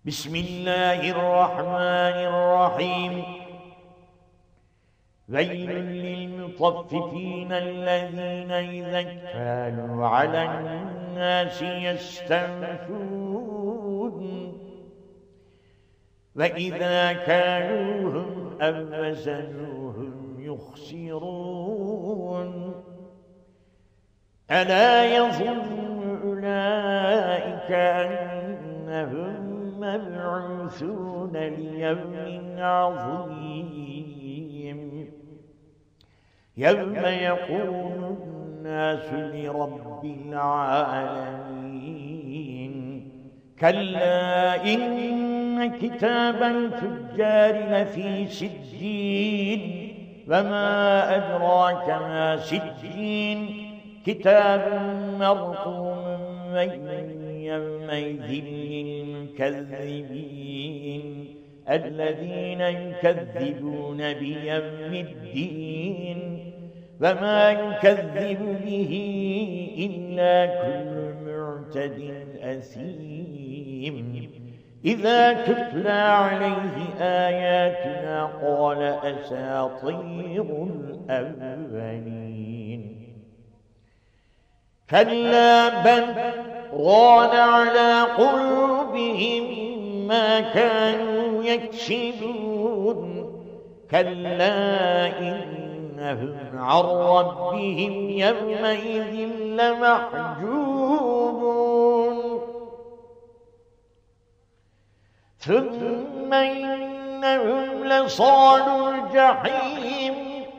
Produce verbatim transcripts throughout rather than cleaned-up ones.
بسم الله الرحمن الرحيم. ويل للمطففين الذين إذا اكتالوا على الناس يستوفون وإذا كالوهم أو وزنوهم يخسرون. ألا يظن أولئك أنهم مبعوثون ليوم عظيم يوم يقوم الناس لرب العالمين. كلا إن كتاب الفجار لفي سجين وما أدراك ما سجين كتاب مرقوم ويل يومئذ للمكذبين الذين يكذبون بيوم الدين وما يكذب به إلا كل معتد أثيم. إذا تتلى عليه آياتنا قال أساطير الأولين. كلا بل ران على قلوبهم ما كانوا يكسبون. كلا إنهم عن ربهم يومئذ لمحجوبون. ثم إنهم لصالوا الجحيم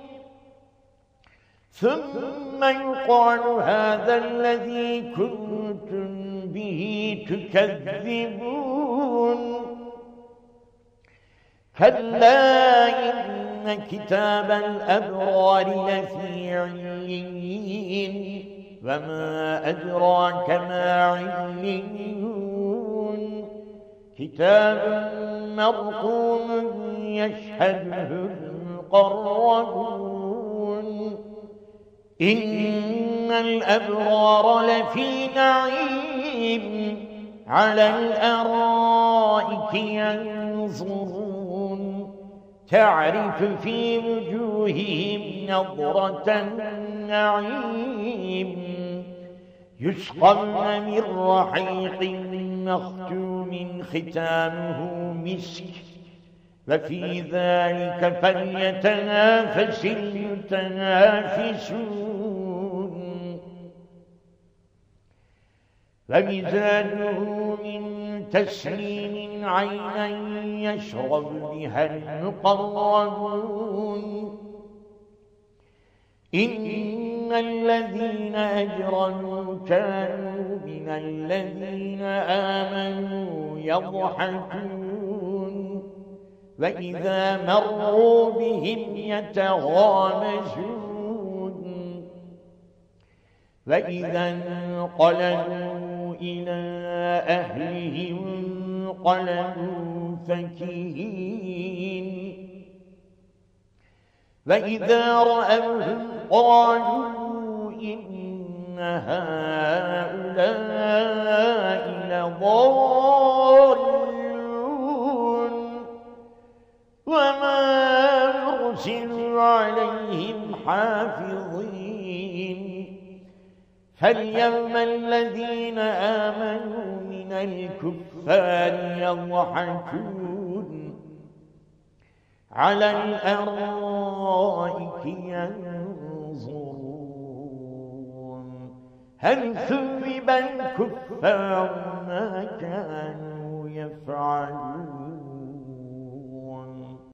ثم يقال هذا الذي كنتم به تكذبون. كلا إن كتاب الأبرار لفي عليين وما أدراك ما عليون. كتاب مرقوم يشهده المقربون. إن الأبرار لفي نعيم على الأرائك ينظرون تعرف في وجوههم نضرة النعيم يسقون من رحيق مختوم ختامه مسك وفي ذلك فليتنافس المتنافسون. ومزاجه من تسليم عينا يشرب بها المقربون. إن الذين أجرموا كانوا من الذين آمنوا يضحكون وإذا مروا بهم يتغامزون. وإذا انقلبوا إلى أهلهم انقلبوا فكهين. وإذا رأوهم قالوا إن هؤلاء لضالون وما أرسلوا عليهم حافظين. فاليوم الذين آمنوا من الكفار يضحكون على الأرائك ينظرون هل ثوب الكفار ما كانوا يفعلون.